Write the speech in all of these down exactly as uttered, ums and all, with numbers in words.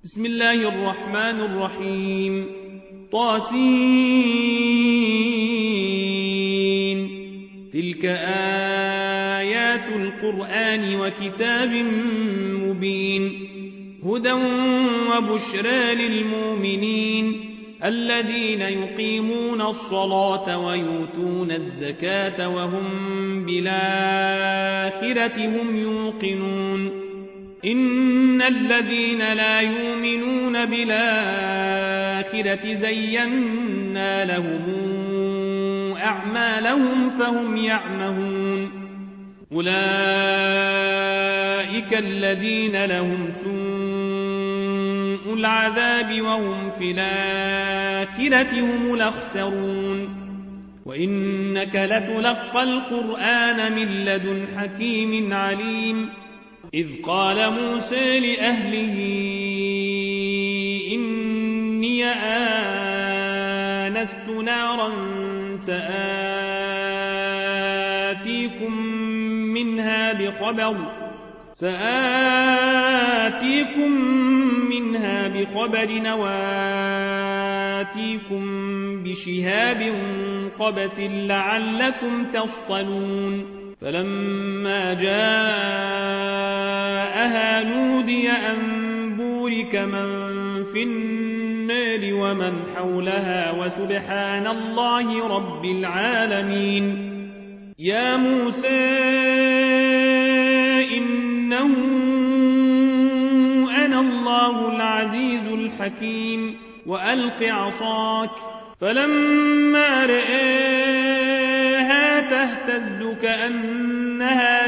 بسم الله الرحمن الرحيم طاسين تلك آيات القرآن وكتاب مبين هدى وبشرى للمؤمنين الذين يقيمون الصلاة ويؤتون الزكاة وهم بالآخرة هم يوقنون إن الذين لا يؤمنون بالآخرة زينا لهم أعمالهم فهم يعمهون أولئك الذين لهم سوء العذاب وهم في الآخرة هم الأخسرون وإنك لتلقى القرآن من لدن حكيم عليم إذ قال موسى لأهله إني آنست نارا سآتيكم منها بخبر سآتيكم منها بخبر وآتيكم بشهاب قبس لعلكم تصطلون فلما جاءها نودي أن بورك من في النار ومن حولها وسبحان الله رب العالمين يا موسى إنه أنا الله العزيز الحكيم وألق عصاك فلما رآها تهتز كأنها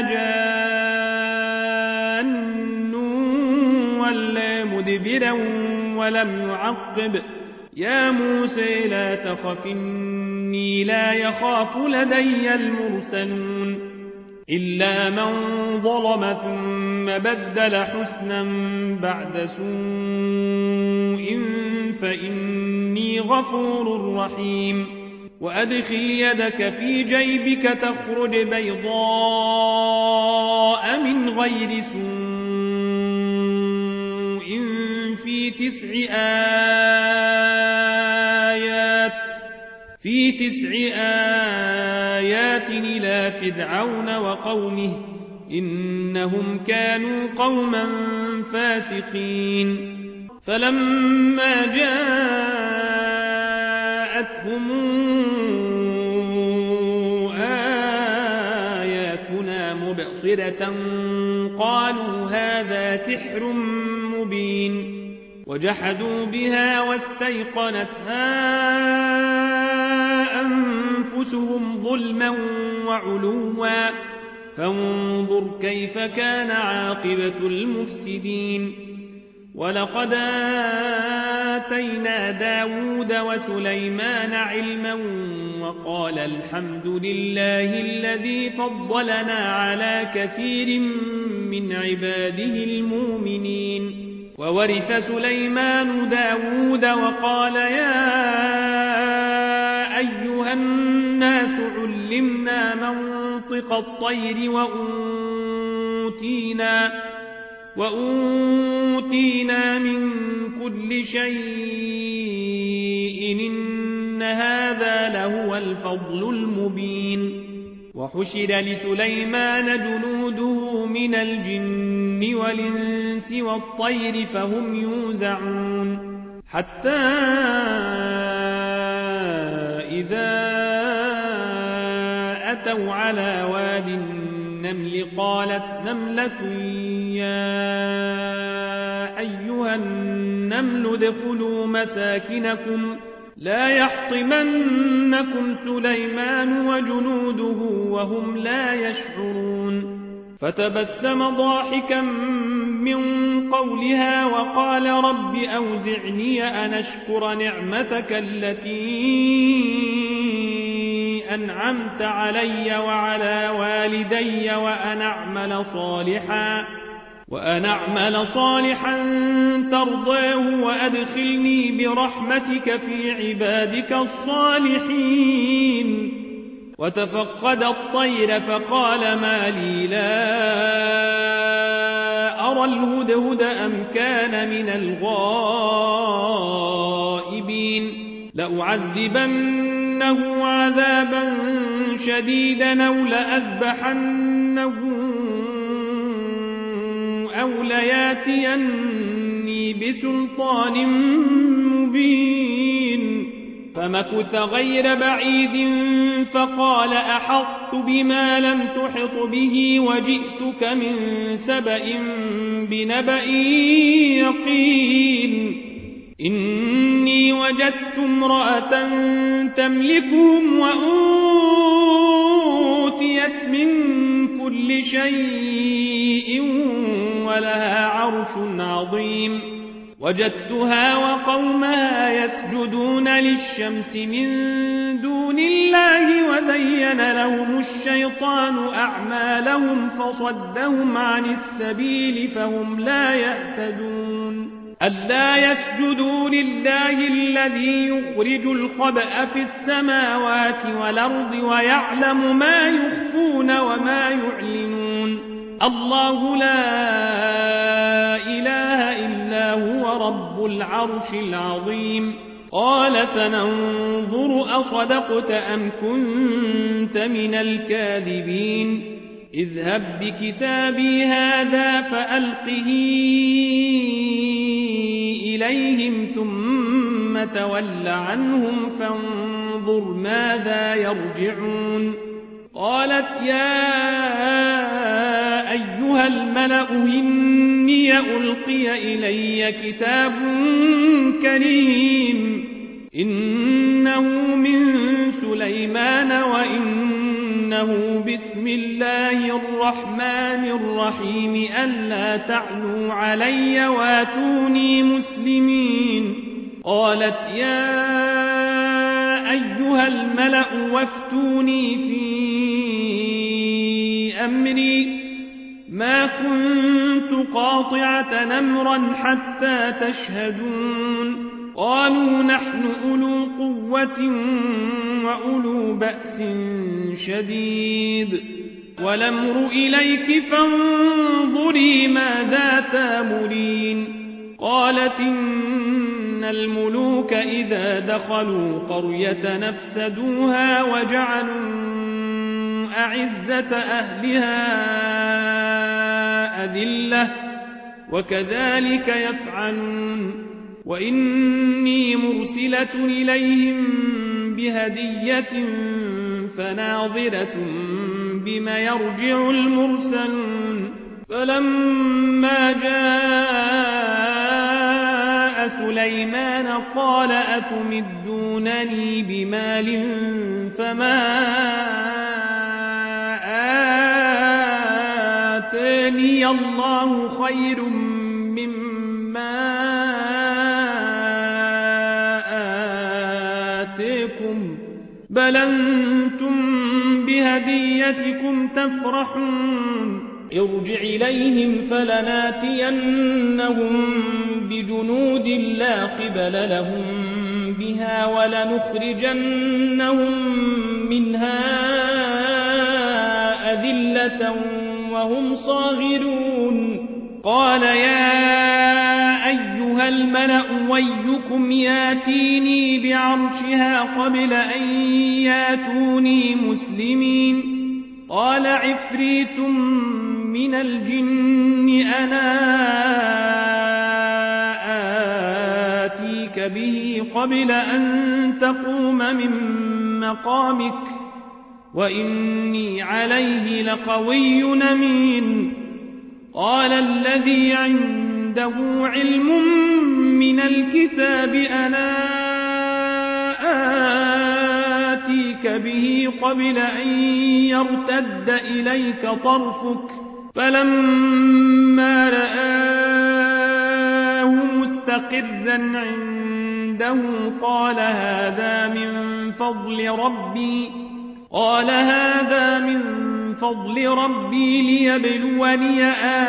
جان ولا مدبرا ولم يعقب يا موسى لا تخف إني لا يخاف لدي المرسلون إلا من ظلم ثم بدل حسنا بعد سوء فإني غفور رحيم وأدخل يدك في جيبك تخرج بيضاء من غير سوء في تسع آيات في تسع آيات إلى فرعون وقومه إنهم كانوا قوما فاسقين فلما جاءتهم آياتنا مبصرة قالوا هذا سحر مبين وجحدوا بها واستيقنتها أنفسهم ظلما وعلوا فانظر كيف كان عاقبة المفسدين ولقد آتينا داود وسليمان علما وقال الحمد لله الذي فضلنا على كثير من عباده المؤمنين وورث سليمان داود وقال يا أيها الناس علمنا منطق الطير وأوتينا وأوتينا من كل شيء إن هذا لهو الفضل المبين وحشر لسليمان جنوده من الجن والإنس والطير فهم يوزعون حتى إذا أتوا على واد النمل قالت نملة يا أيها النمل ادخلوا مساكنكم لا يحطمنكم سليمان وجنوده وهم لا يشعرون فتبسم ضاحكا من قولها وقال رب أوزعني أن أشكر نعمتك التي أنعمت علي وعلى والدي وأن أعمل صالحا وأن أعمل صالحا ترضاه وأدخلني برحمتك في عبادك الصالحين وتفقد الطير فقال ما لي لا أرى الهدهد أم كان من الغائبين لأعذبنه عذابا شديدا أو لأذبحنه أو لياتيني بسلطان مبين فمكث غير بعيد فقال أحطت بما لم تحط به وجئتك من سبأ بنبأ يقين إني وجدت امرأة تملكهم وأوتيت من كل شيء ولها عرش عظيم وجدتها وقومها يسجدون للشمس من دون الله وزين لهم الشيطان أعمالهم فصدهم عن السبيل فهم لا يهتدون ألا يسجدوا لله الذي يخرج الخبأ في السماوات والأرض ويعلم ما يخفون وما يعلنون الله لا إله إلا هو رب العرش العظيم قال سننظر أصدقت أم كنت من الكاذبين اذهب بكتابي هذا فألقه إليهم ثم تول عنهم فانظر ماذا يرجعون قالت يا أيها الملأ إني ألقي إلي كتاب كريم إنه من سليمان وإنه بسم الله الرحمن الرحيم ألا تعلوا علي واتوني مسلمين قالت يا أيها الملأ وافتوني في أمري ما كنت قاطعة أمرا حتى تشهدون قالوا نحن أولو قوة وأولو بأس شديد والأمر إليك فانظري ماذا تامرين قالت إن الملوك إذا دخلوا قرية نفسدوها وجعلوا أعزة أهلها أذلة وكذلك يفعلون وإني مرسلة إليهم بهدية فناظرة بما يرجع المرسلون فلما جاء سليمان قال أتمدونني بمال فما آتاني الله خير مما آتيكم بل أنتم بهديتكم تفرحون ارجع إليهم فلناتينهم بجنود لا قبل لهم بها ولنخرجنهم منها أذلة وهم صاغرون قال يا أيها الملأ ويكم ياتيني بعرشها قبل أن ياتوني مسلمين قال عفريت من الجن أنا آتيك به قبل أن تقوم من مقامك وإني عليه لقوي أمين قال الذي عنده علم من الكتاب أنا آتيك به قبل أن يرتد إليك طرفك فلما رآه مستقرا عنده قال هذا من فضل ربي قال هذا من فضل ربي ليبلوني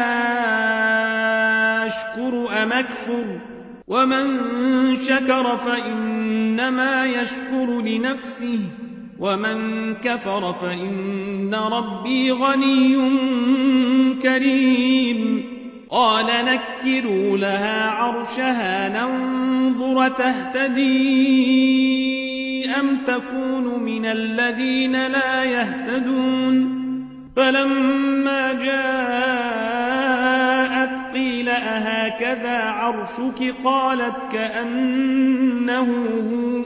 أشكر أم أكفر ومن شكر فإنما يشكر لنفسه ومن كفر فإن ربي غني كريم قال نكروا لها عرشها ننظر تهتدي أم تكون من الذين لا يهتدون فلما جاءت قيل أهكذا عرشك قالت كأنه هو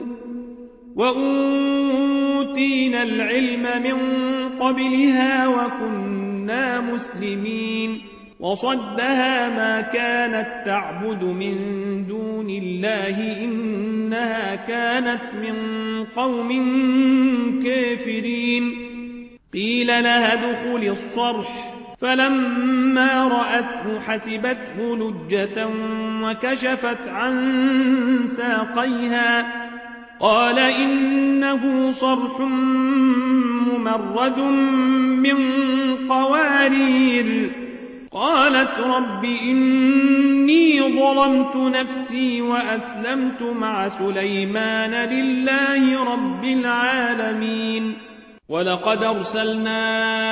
وأوتينا العلم من قبلها وكنا مسلمين وصدها ما كانت تعبد من دون الله إنها كانت من قوم كافرين قيل لها ادخل الصرح فلما رأته حسبته لجة وكشفت عن ساقيها قال إنه صرح ممرد من قوارير قالت رب إني ظلمت نفسي وأسلمت مع سليمان لله رب العالمين ولقد أرسلنا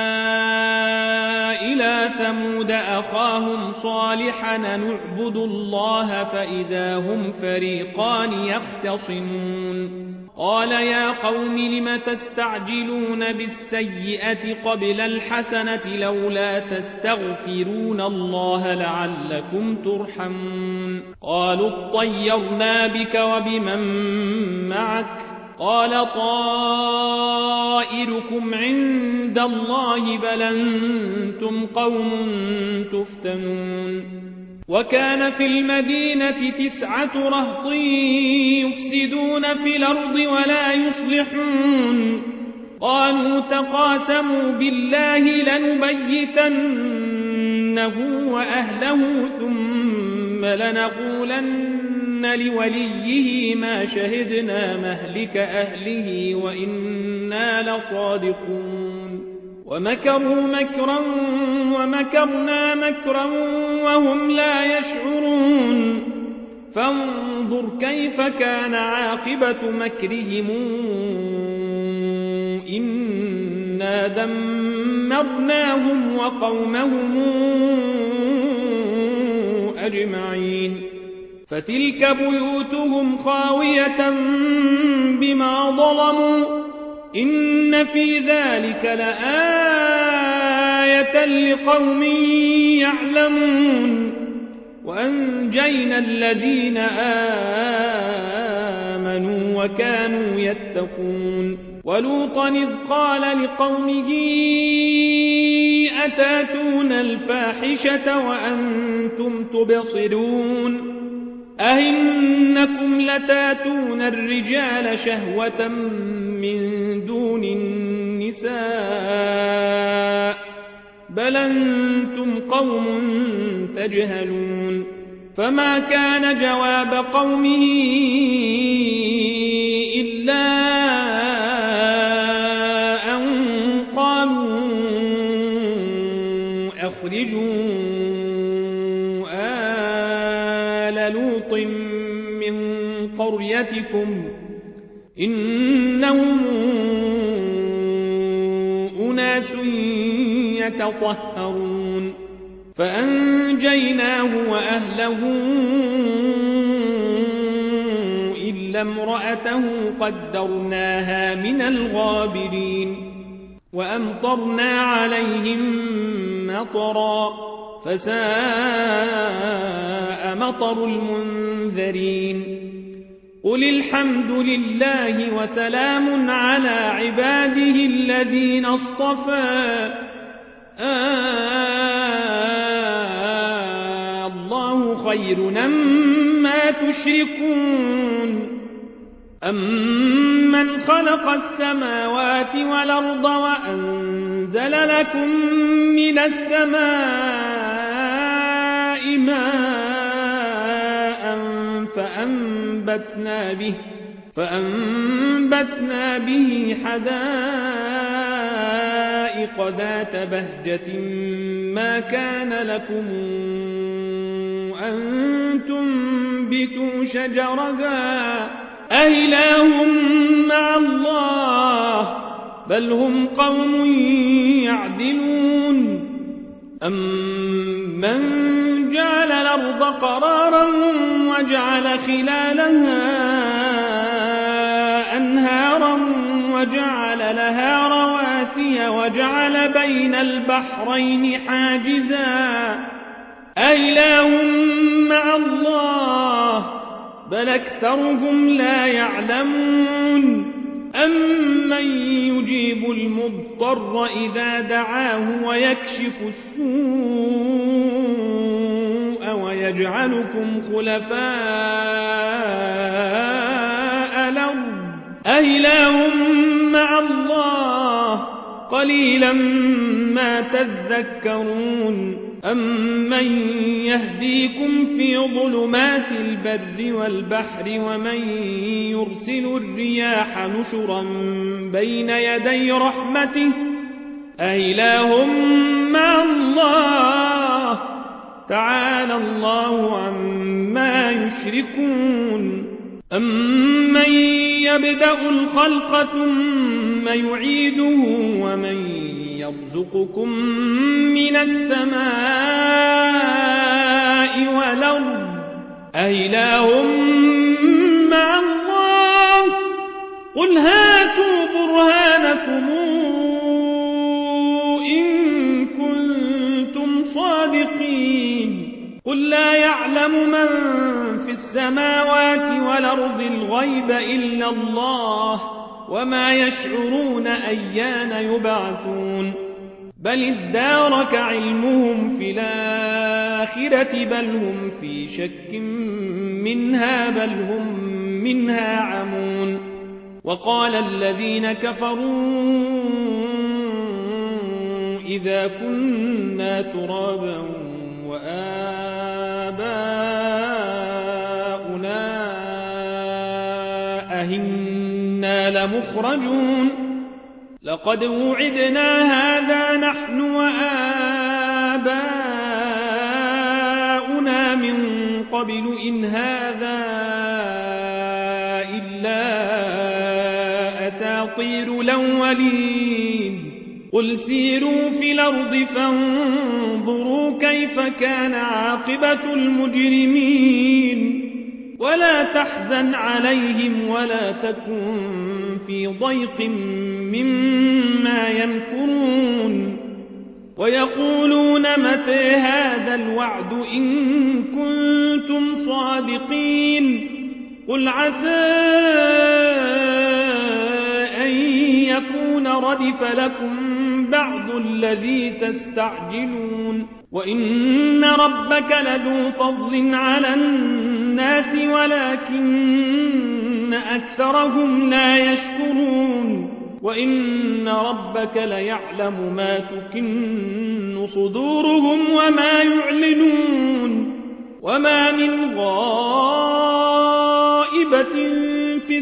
إلى ثمود أخاهم صالحا نعبد الله فإذا هم فريقان يختصمون قال يا قوم لم تستعجلون بالسيئة قبل الحسنة لولا تستغفرون الله لعلكم ترحمون قالوا اطيرنا بك وبمن معك قال طائركم عند الله بل أنتم قوم تفتنون وكان في المدينة تسعة رهط يفسدون في الأرض ولا يصلحون قالوا تقاسموا بالله لنبيتنه وأهله ثم لنقولن لوليه ما شهدنا مهلك أهله وإنا لصادقون ومكروا مكرا ومكرنا مكرا وهم لا يشعرون فانظر كيف كان عاقبة مكرهم إنا دمرناهم وقومهم أجمعين فتلك بيوتهم خاوية بما ظلموا إن في ذلك لآية لقوم يعلمون وأنجينا الذين آمنوا وكانوا يتقون ولوطا إذ قال لقومه أتاتون الفاحشة وأنتم تبصرون أئنكم لتاتون الرجال شهوة من دون النساء بل أنتم قوم تجهلون فما كان جواب قومه إلا أن قالوا أخرجوا آل لوط من قريتكم إنهم أناس يتطهرون فأنجيناه وأهله إلا امرأته قدرناها من الغابرين وأمطرنا عليهم مطرا فساء مطر المنذرين قل الحمد لله وسلام على عباده الذين اصطفى آه الله خير أما تشركون أمن خلق السماوات والأرض وأنزل لكم من السماء ماء فأنبتنا به فأنبتنا به حدائق ذات بهجة ما كان لكم أن تنبتوا شجرها أإله مع الله بل هم قوم يعدلون أمن جعل الأرض قرارا وجعل خلالها أنهارا وجعل لها رواسي وجعل بين البحرين حاجزا أإله مع الله بل أكثرهم لا يعلمون أمن يجيب المضطر إذا دعاه ويكشف السوء ويجعلكم خلفاء الأرض أإله مع الله قليلا ما تذكرون أمن يهديكم في ظلمات البر والبحر ومن يرسل الرياح نشرا بين يدي رحمته أإله مع الله تعالى الله عما يشركون أمن يبدأ الخلق ثم يعيده ومن يرزقكم من السماء والأرض أإله مع الله قل هاتوا برهانكم إن كنتم صادقين قل لا يعلم من في السماوات والأرض الغيب إلا الله وما يشعرون أيان يبعثون بل ادارك علمهم في الآخرة بل هم في شك منها بل هم منها عمون وقال الذين كفروا إذا كنا ترابا وآباؤنا أهنا لمخرجون لقد وعدنا هذا نحن وآباؤنا من قبل إن هذا إلا أساطير الأولين قل سيروا في الأرض فانظروا كيف كان عاقبة المجرمين ولا تحزن عليهم ولا تكن في ضيق مما يمكرون ويقولون متى هذا الوعد إن كنتم صادقين قل عسى أن يكون ردف لكم بعض الذي تستعجلون وإن ربك لذو فضل على الناس ولكن أكثرهم لا يشكرون وإن ربك ليعلم ما تكن صدورهم وما يعلنون وما من غائبة في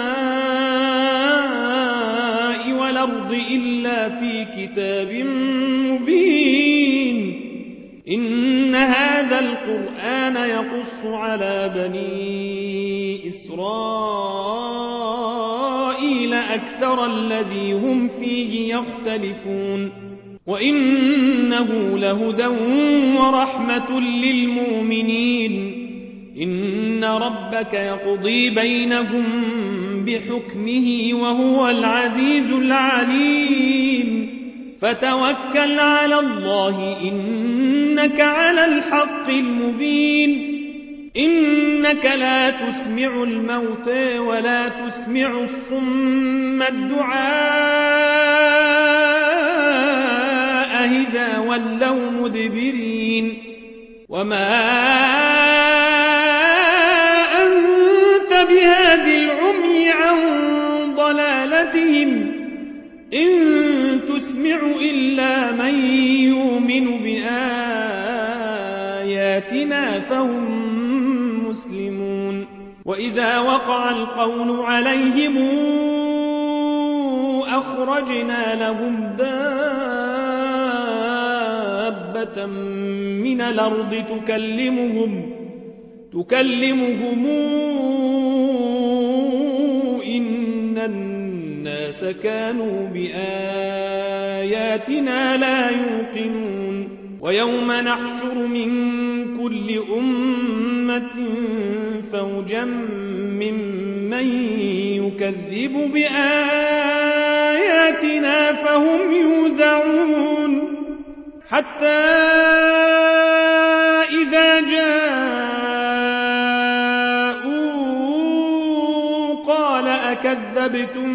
السماء والأرض إلا في كتاب مبين إن هذا القرآن يقص على بني إسرائيل أكثر الذي هم فيه يختلفون وإنه لهدى ورحمة للمؤمنين إن ربك يقضي بينهم بحكمه وهو العزيز العليم فتوكل على الله إنك على الحق المبين إنك لا تسمع الموتى ولا تسمع الصم الدعاء إذا ولوا مدبرين وما أنت بهاد العمي عن ضلالتهم إن تسمع إلا من يؤمن بآياتنا فهم مسلمون وإذا وقع القول عليهم أخرجنا لهم دابة من الأرض تكلمهم تكلمهم إن الناس كانوا بآياتنا لا يوقنون ويوم نحشر من كل أمة فوجا ممن يكذب بآياتنا فهم يوزعون حتى إذا جاءوا قال أكذبتم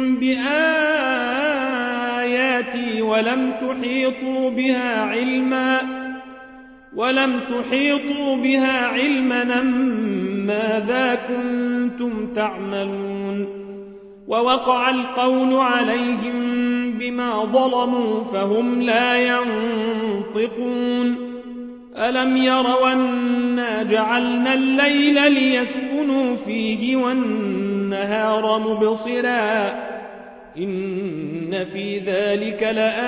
بآياتي ولم تحيطوا بها علما ولم تحيطوا بها علما ماذا كنتم تعملون ووقع القول عليهم بما ظلموا فهم لا ينطقون ألم يروا أنا جعلنا الليل ليسكنوا فيه والنهار مبصرا إن في ذلك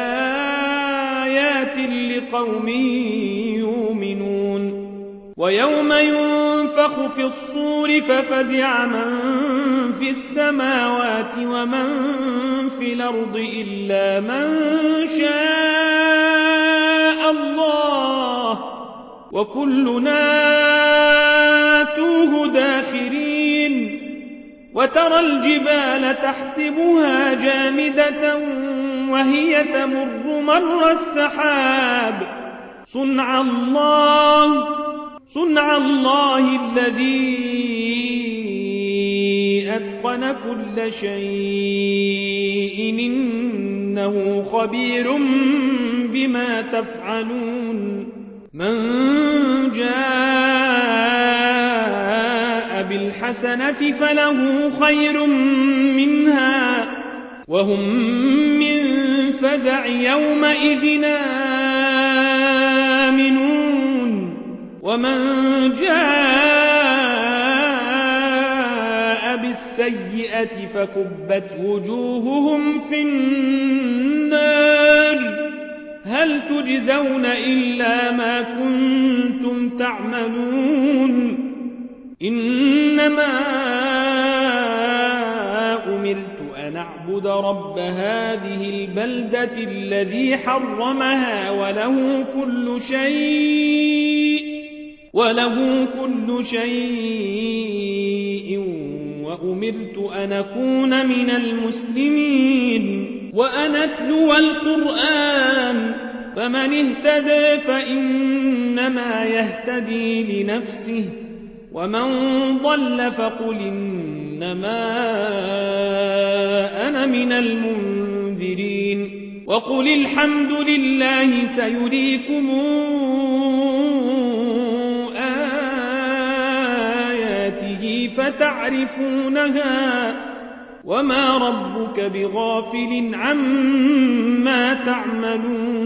لآيات لقوم يؤمنون ويوم ينفخ في الصور ففزع من في السماوات ومن في الأرض إلا من شاء الله وكلنا آتوه داخرين وترى الجبال تحسبها جامدة وهي تمر مر السحاب صنع الله صنع الله الذي أتقن كل شيء إنه خبير بما تفعلون من جاء بالحسنة فله خير منها وهم من فزع يومئذ آمنون ومن جاء بالسيئة فكبت وجوههم في النار هل تجزون إلا ما كنتم تعملون إنما أمرت أن أعبد رب هذه البلدة الذي حرمها وله كل شيء وله كل شيء وأمرت أن أكون من المسلمين وأن أتلو القرآن فمن اهتدى فإنما يهتدي لنفسه ومن ضل فقل إنما أنا من المنذرين وقل الحمد لله سيريكم آياته فتعرفونها وما ربك بغافل عما تعملون